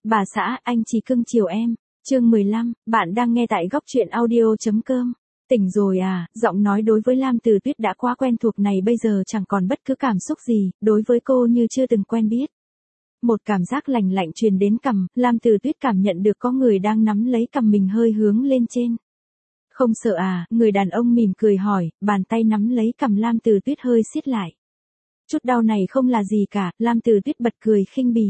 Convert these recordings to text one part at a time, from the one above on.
Bà xã, anh chỉ cưng chiều em. Chương 15, bạn đang nghe tại góc truyện audio.com. Tỉnh rồi à, giọng nói đối với Lam Từ Tuyết đã quá quen thuộc này bây giờ chẳng còn bất cứ cảm xúc gì, đối với cô như chưa từng quen biết. Một cảm giác lành lạnh truyền đến cằm, Lam Từ Tuyết cảm nhận được có người đang nắm lấy cằm mình hơi hướng lên trên. Không sợ à, người đàn ông mỉm cười hỏi, bàn tay nắm lấy cằm Lam Từ Tuyết hơi siết lại. Chút đau này không là gì cả, Lam Từ Tuyết bật cười khinh bỉ.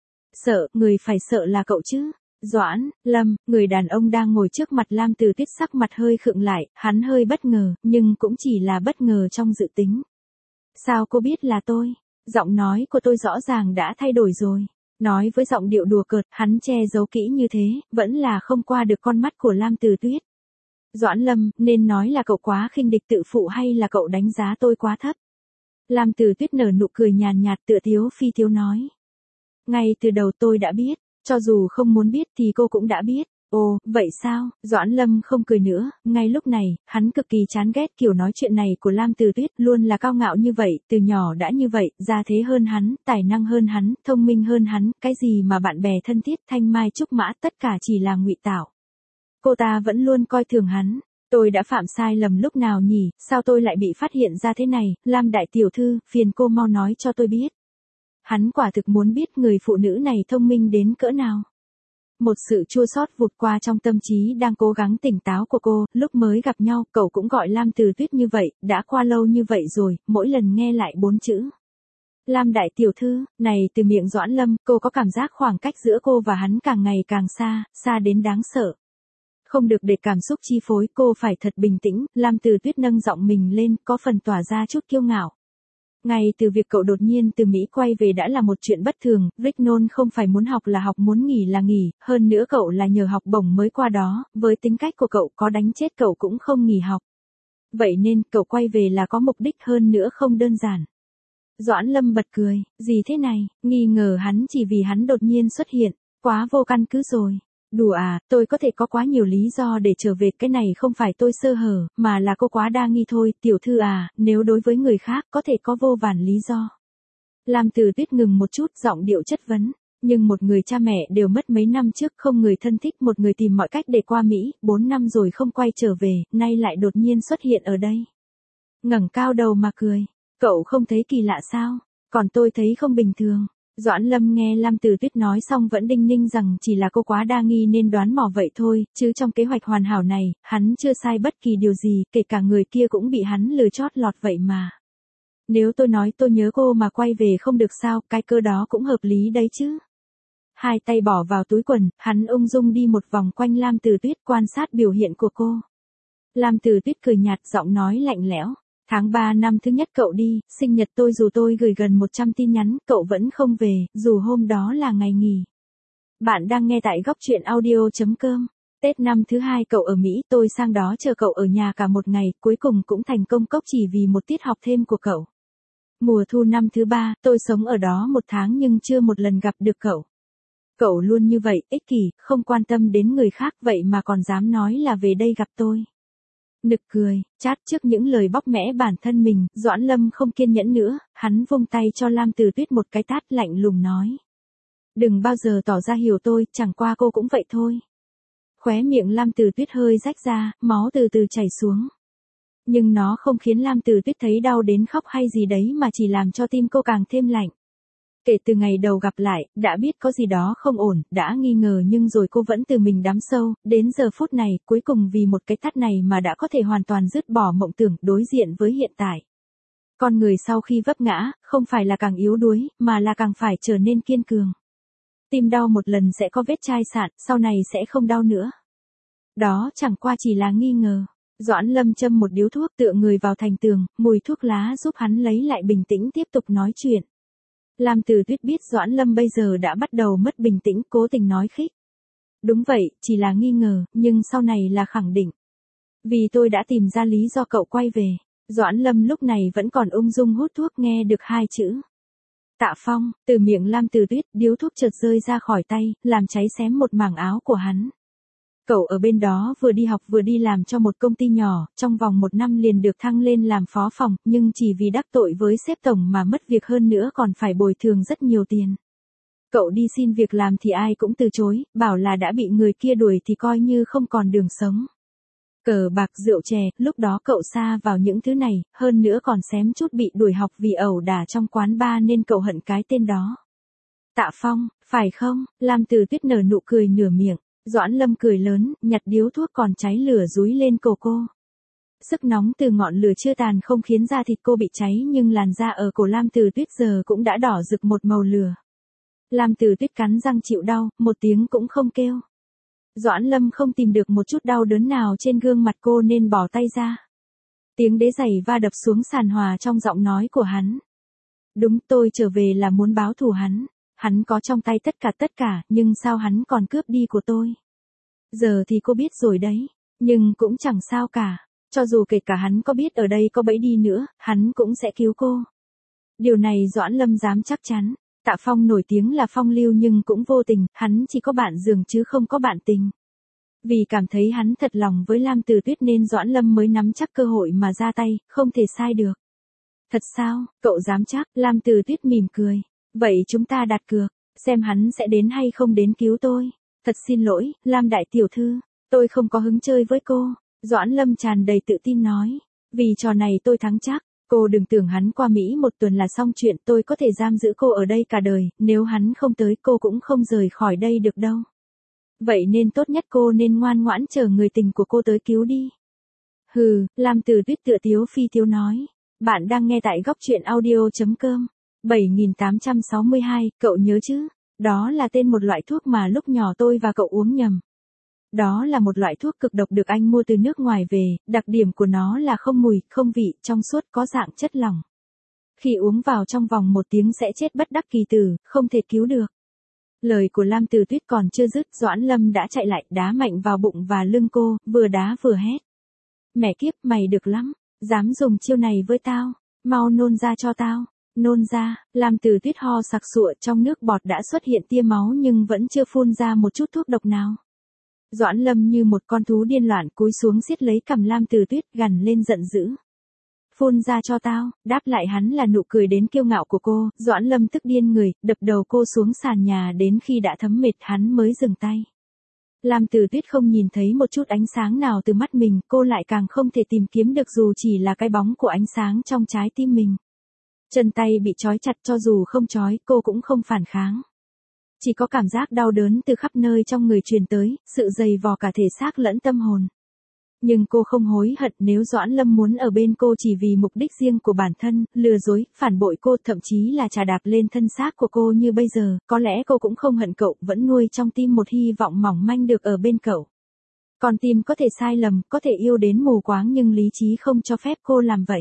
Sợ, người phải sợ là cậu chứ. Doãn, Lâm, người đàn ông đang ngồi trước mặt Lam Từ Tuyết sắc mặt hơi khựng lại, hắn hơi bất ngờ, nhưng cũng chỉ là bất ngờ trong dự tính. Sao cô biết là tôi? Giọng nói của tôi rõ ràng đã thay đổi rồi. Nói với giọng điệu đùa cợt, hắn che giấu kỹ như thế, vẫn là không qua được con mắt của Lam Từ Tuyết. Doãn Lâm, nên nói là cậu quá khinh địch tự phụ hay là cậu đánh giá tôi quá thấp? Lam Từ Tuyết nở nụ cười nhàn nhạt tựa thiếu phi thiếu nói. Ngay từ đầu tôi đã biết, cho dù không muốn biết thì cô cũng đã biết. Ồ, vậy sao? Doãn Lâm không cười nữa, ngay lúc này, hắn cực kỳ chán ghét kiểu nói chuyện này của Lam Từ Tuyết, luôn là cao ngạo như vậy, từ nhỏ đã như vậy, gia thế hơn hắn, tài năng hơn hắn, thông minh hơn hắn, cái gì mà bạn bè thân thiết, thanh mai trúc mã, tất cả chỉ là ngụy tạo. Cô ta vẫn luôn coi thường hắn. Tôi đã phạm sai lầm lúc nào nhỉ, sao tôi lại bị phát hiện ra thế này, Lam đại tiểu thư, phiền cô mau nói cho tôi biết. Hắn quả thực muốn biết người phụ nữ này thông minh đến cỡ nào. Một sự chua xót vụt qua trong tâm trí đang cố gắng tỉnh táo của cô, lúc mới gặp nhau, cậu cũng gọi Lam Từ Tuyết như vậy, đã qua lâu như vậy rồi, mỗi lần nghe lại 4 chữ. Lam đại tiểu thư, này từ miệng Doãn Lâm, cô có cảm giác khoảng cách giữa cô và hắn càng ngày càng xa, xa đến đáng sợ. Không được để cảm xúc chi phối, cô phải thật bình tĩnh, Lam Từ Tuyết nâng giọng mình lên, có phần tỏa ra chút kiêu ngạo. Ngay từ việc cậu đột nhiên từ Mỹ quay về đã là một chuyện bất thường, Rignon không phải muốn học là học, muốn nghỉ là nghỉ, hơn nữa cậu là nhờ học bổng mới qua đó, với tính cách của cậu có đánh chết cậu cũng không nghỉ học. Vậy nên, cậu quay về là có mục đích, hơn nữa không đơn giản. Doãn Lâm bật cười, gì thế này, nghi ngờ hắn chỉ vì hắn đột nhiên xuất hiện, quá vô căn cứ rồi. Đùa à, tôi có thể có quá nhiều lý do để trở về, cái này không phải tôi sơ hở, mà là cô quá đa nghi thôi, tiểu thư à, nếu đối với người khác có thể có vô vàn lý do. Lam Từ Tuyết ngừng một chút, giọng điệu chất vấn, nhưng một người cha mẹ đều mất mấy năm trước, không người thân thích, một người tìm mọi cách để qua Mỹ, 4 năm rồi không quay trở về, nay lại đột nhiên xuất hiện ở đây. Ngẩng cao đầu mà cười, cậu không thấy kỳ lạ sao, còn tôi thấy không bình thường. Doãn Lâm nghe Lam Từ Tuyết nói xong vẫn đinh ninh rằng chỉ là cô quá đa nghi nên đoán mò vậy thôi, chứ trong kế hoạch hoàn hảo này, hắn chưa sai bất kỳ điều gì, kể cả người kia cũng bị hắn lừa chót lọt vậy mà. Nếu tôi nói tôi nhớ cô mà quay về không được sao, cái cơ đó cũng hợp lý đấy chứ. Hai tay bỏ vào túi quần, hắn ung dung đi một vòng quanh Lam Từ Tuyết quan sát biểu hiện của cô. Lam Từ Tuyết cười nhạt, giọng nói lạnh lẽo. Tháng 3 năm thứ nhất cậu đi, sinh nhật tôi dù tôi gửi gần 100 tin nhắn, cậu vẫn không về, dù hôm đó là ngày nghỉ. Bạn đang nghe tại góc truyện audio.com. Tết năm thứ 2 cậu ở Mỹ, tôi sang đó chờ cậu ở nhà cả một ngày, cuối cùng cũng thành công cốc chỉ vì một tiết học thêm của cậu. Mùa thu năm thứ 3, tôi sống ở đó 1 tháng nhưng chưa một lần gặp được cậu. Cậu luôn như vậy, ích kỷ, không quan tâm đến người khác, vậy mà còn dám nói là về đây gặp tôi. Nực cười, chát trước những lời bóc mẽ bản thân mình, Doãn Lâm không kiên nhẫn nữa, hắn vung tay cho Lam Từ Tuyết một cái tát, lạnh lùng nói. Đừng bao giờ tỏ ra hiểu tôi, chẳng qua cô cũng vậy thôi. Khóe miệng Lam Từ Tuyết hơi rách ra, máu từ từ chảy xuống. Nhưng nó không khiến Lam Từ Tuyết thấy đau đến khóc hay gì đấy mà chỉ làm cho tim cô càng thêm lạnh. Kể từ ngày đầu gặp lại, đã biết có gì đó không ổn, đã nghi ngờ nhưng rồi cô vẫn từ mình đắm sâu, đến giờ phút này, cuối cùng vì một cái tát này mà đã có thể hoàn toàn dứt bỏ mộng tưởng, đối diện với hiện tại. Con người sau khi vấp ngã, không phải là càng yếu đuối, mà là càng phải trở nên kiên cường. Tim đau một lần sẽ có vết chai sạn, sau này sẽ không đau nữa. Đó chẳng qua chỉ là nghi ngờ. Doãn Lâm châm một điếu thuốc tựa người vào thành tường, mùi thuốc lá giúp hắn lấy lại bình tĩnh tiếp tục nói chuyện. Lam Từ Tuyết biết Doãn Lâm bây giờ đã bắt đầu mất bình tĩnh, cố tình nói khích. Đúng vậy, chỉ là nghi ngờ, nhưng sau này là khẳng định. Vì tôi đã tìm ra lý do cậu quay về. Doãn Lâm lúc này vẫn còn ung dung hút thuốc, nghe được 2 chữ. Tạ Phong, từ miệng Lam Từ Tuyết, điếu thuốc chợt rơi ra khỏi tay, làm cháy xém một mảng áo của hắn. Cậu ở bên đó vừa đi học vừa đi làm cho một công ty nhỏ, trong vòng 1 năm liền được thăng lên làm phó phòng, nhưng chỉ vì đắc tội với sếp tổng mà mất việc, hơn nữa còn phải bồi thường rất nhiều tiền. Cậu đi xin việc làm thì ai cũng từ chối, bảo là đã bị người kia đuổi thì coi như không còn đường sống. Cờ bạc rượu chè, lúc đó cậu sa vào những thứ này, hơn nữa còn xém chút bị đuổi học vì ẩu đả trong quán bar nên cậu hận cái tên đó. Tạ Phong, phải không? Lam Từ Tuyết nở nụ cười nửa miệng. Doãn Lâm cười lớn, nhặt điếu thuốc còn cháy lửa dúi lên cổ cô. Sức nóng từ ngọn lửa chưa tàn không khiến da thịt cô bị cháy nhưng làn da ở cổ Lam Từ Tuyết giờ cũng đã đỏ rực một màu lửa. Lam Từ Tuyết cắn răng chịu đau, một tiếng cũng không kêu. Doãn Lâm không tìm được một chút đau đớn nào trên gương mặt cô nên bỏ tay ra. Tiếng đế giày va đập xuống sàn hòa trong giọng nói của hắn. Đúng, tôi trở về là muốn báo thù hắn. Hắn có trong tay tất cả, nhưng sao hắn còn cướp đi của tôi? Giờ thì cô biết rồi đấy, nhưng cũng chẳng sao cả. Cho dù kể cả hắn có biết ở đây có bẫy đi nữa, hắn cũng sẽ cứu cô. Điều này Doãn Lâm dám chắc chắn. Tạ Phong nổi tiếng là phong lưu nhưng cũng vô tình, hắn chỉ có bạn giường chứ không có bạn tình. Vì cảm thấy hắn thật lòng với Lam Từ Tuyết nên Doãn Lâm mới nắm chắc cơ hội mà ra tay, không thể sai được. Thật sao, cậu dám chắc? Lam Từ Tuyết mỉm cười. Vậy chúng ta đặt cược, xem hắn sẽ đến hay không đến cứu tôi. Thật xin lỗi, Lam đại tiểu thư, tôi không có hứng chơi với cô. Doãn Lâm tràn đầy tự tin nói. Vì trò này tôi thắng chắc. Cô đừng tưởng hắn qua Mỹ một tuần là xong chuyện, tôi có thể giam giữ cô ở đây cả đời, nếu hắn không tới cô cũng không rời khỏi đây được đâu. Vậy nên tốt nhất cô nên ngoan ngoãn chờ người tình của cô tới cứu đi. Hừ, Lam Từ Tuyết tựa tiếu phi tiếu nói. Bạn đang nghe tại góc truyện audio.com. 7862, cậu nhớ chứ? Đó là tên một loại thuốc mà lúc nhỏ tôi và cậu uống nhầm. Đó là một loại thuốc cực độc được anh mua từ nước ngoài về, đặc điểm của nó là không mùi, không vị, trong suốt có dạng chất lỏng. Khi uống vào trong vòng 1 tiếng sẽ chết bất đắc kỳ tử, không thể cứu được. Lời của Lam Từ Tuyết còn chưa dứt, Doãn Lâm đã chạy lại đá mạnh vào bụng và lưng cô, vừa đá vừa hét. Mẹ kiếp, mày được lắm, dám dùng chiêu này với tao, mau nôn ra cho tao. Nôn ra, Lam Từ Tuyết ho sặc sụa, trong nước bọt đã xuất hiện tia máu nhưng vẫn chưa phun ra một chút thuốc độc nào. Doãn Lâm như một con thú điên loạn cúi xuống siết lấy cằm Lam Từ Tuyết, gằn lên giận dữ. Phun ra cho tao, đáp lại hắn là nụ cười đến kiêu ngạo của cô. Doãn Lâm tức điên người, đập đầu cô xuống sàn nhà đến khi đã thấm mệt hắn mới dừng tay. Lam Từ Tuyết không nhìn thấy một chút ánh sáng nào từ mắt mình, cô lại càng không thể tìm kiếm được dù chỉ là cái bóng của ánh sáng trong trái tim mình. Chân tay bị trói chặt, cho dù không trói, cô cũng không phản kháng. Chỉ có cảm giác đau đớn từ khắp nơi trong người truyền tới, sự dày vò cả thể xác lẫn tâm hồn. Nhưng cô không hối hận nếu Doãn Lâm muốn ở bên cô chỉ vì mục đích riêng của bản thân, lừa dối, phản bội cô, thậm chí là chà đạp lên thân xác của cô như bây giờ, có lẽ cô cũng không hận cậu, vẫn nuôi trong tim một hy vọng mỏng manh được ở bên cậu. Con tim có thể sai lầm, có thể yêu đến mù quáng nhưng lý trí không cho phép cô làm vậy.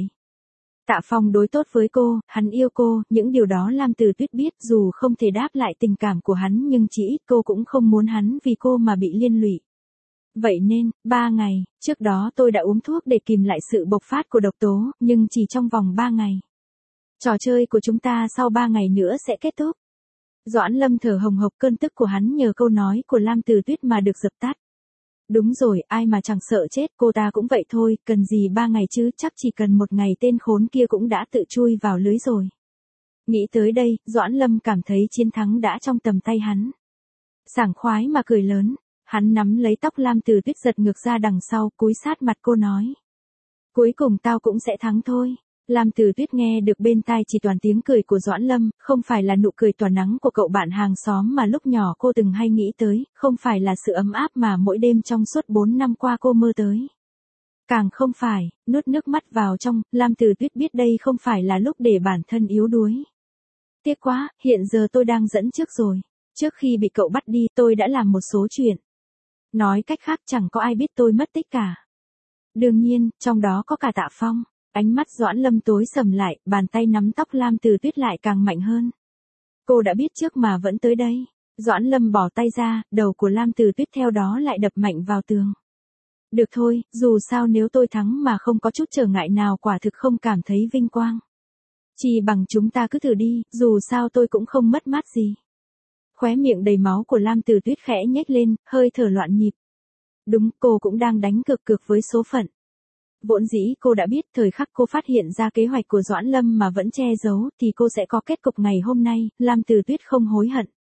Tạ Phong đối tốt với cô, hắn yêu cô, những điều đó Lam Từ Tuyết biết, dù không thể đáp lại tình cảm của hắn nhưng chỉ ít cô cũng không muốn hắn vì cô mà bị liên lụy. Vậy nên, 3 ngày, trước đó tôi đã uống thuốc để kìm lại sự bộc phát của độc tố, nhưng chỉ trong vòng 3 ngày. Trò chơi của chúng ta sau 3 ngày nữa sẽ kết thúc. Doãn Lâm thở hồng hộc, cơn tức của hắn nhờ câu nói của Lam Từ Tuyết mà được dập tắt. Đúng rồi, ai mà chẳng sợ chết, cô ta cũng vậy thôi, cần gì 3 ngày chứ, chắc chỉ cần 1 ngày tên khốn kia cũng đã tự chui vào lưới rồi. Nghĩ tới đây, Doãn Lâm cảm thấy chiến thắng đã trong tầm tay hắn. Sảng khoái mà cười lớn, hắn nắm lấy tóc Lam Từ Tuyết giật ngược ra đằng sau, cúi sát mặt cô nói. Cuối cùng tao cũng sẽ thắng thôi. Lam Từ Tuyết nghe được bên tai chỉ toàn tiếng cười của Doãn Lâm, không phải là nụ cười tỏa nắng của cậu bạn hàng xóm mà lúc nhỏ cô từng hay nghĩ tới, không phải là sự ấm áp mà mỗi đêm trong suốt 4 năm qua cô mơ tới. Càng không phải, nuốt nước mắt vào trong, Lam Từ Tuyết biết đây không phải là lúc để bản thân yếu đuối. Tiếc quá, hiện giờ tôi đang dẫn trước rồi. Trước khi bị cậu bắt đi tôi đã làm một số chuyện. Nói cách khác chẳng có ai biết tôi mất tích cả. Đương nhiên, trong đó có cả Tạ Phong. Ánh mắt Doãn Lâm tối sầm lại, bàn tay nắm tóc Lam Từ Tuyết lại càng mạnh hơn. Cô đã biết trước mà vẫn tới đây. Doãn Lâm bỏ tay ra, đầu của Lam Từ Tuyết theo đó lại đập mạnh vào tường. Được thôi, dù sao nếu tôi thắng mà không có chút trở ngại nào quả thực không cảm thấy vinh quang. Chỉ bằng chúng ta cứ thử đi, dù sao tôi cũng không mất mát gì. Khóe miệng đầy máu của Lam Từ Tuyết khẽ nhếch lên, hơi thở loạn nhịp. Đúng, cô cũng đang đánh cược với số phận. Vốn dĩ cô đã biết thời khắc cô phát hiện ra kế hoạch của Doãn Lâm mà vẫn che giấu thì cô sẽ có kết cục ngày hôm nay, Lam Từ Tuyết không hối hận.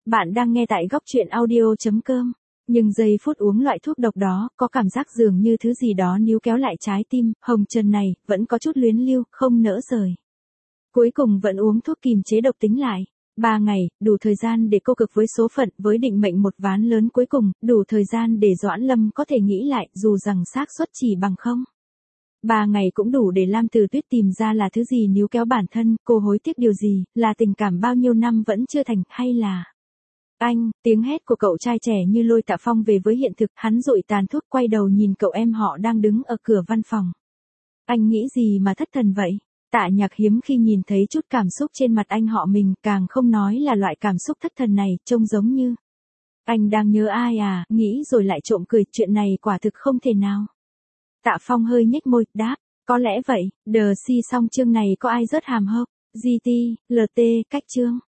Bạn đang nghe tại góc truyện audio.com. Nhưng giây phút uống loại thuốc độc đó, có cảm giác dường như thứ gì đó níu kéo lại trái tim, hồng trần này, vẫn có chút luyến lưu, không nỡ rời. Cuối cùng vẫn uống thuốc kiềm chế độc tính lại. 3 ngày, đủ thời gian để cô cực với số phận, với định mệnh một ván lớn cuối cùng, đủ thời gian để Doãn Lâm có thể nghĩ lại, dù rằng xác suất chỉ bằng không. 3 ngày cũng đủ để Lam Từ Tuyết tìm ra là thứ gì níu kéo bản thân, cô hối tiếc điều gì, là tình cảm bao nhiêu năm vẫn chưa thành, hay là... Anh, tiếng hét của cậu trai trẻ như lôi Tạ Phong về với hiện thực, hắn dụi tàn thuốc quay đầu nhìn cậu em họ đang đứng ở cửa văn phòng. Anh nghĩ gì mà thất thần vậy? Tạ Nhạc hiếm khi nhìn thấy chút cảm xúc trên mặt anh họ mình, càng không nói là loại cảm xúc thất thần này, trông giống như... Anh đang nhớ ai à, nghĩ rồi lại trộm cười, chuyện này quả thực không thể nào. Tạ Phong hơi nhếch môi, đáp, có lẽ vậy, đờ si xong chương này có ai rớt hàm hốc, GT, LT, cách chương.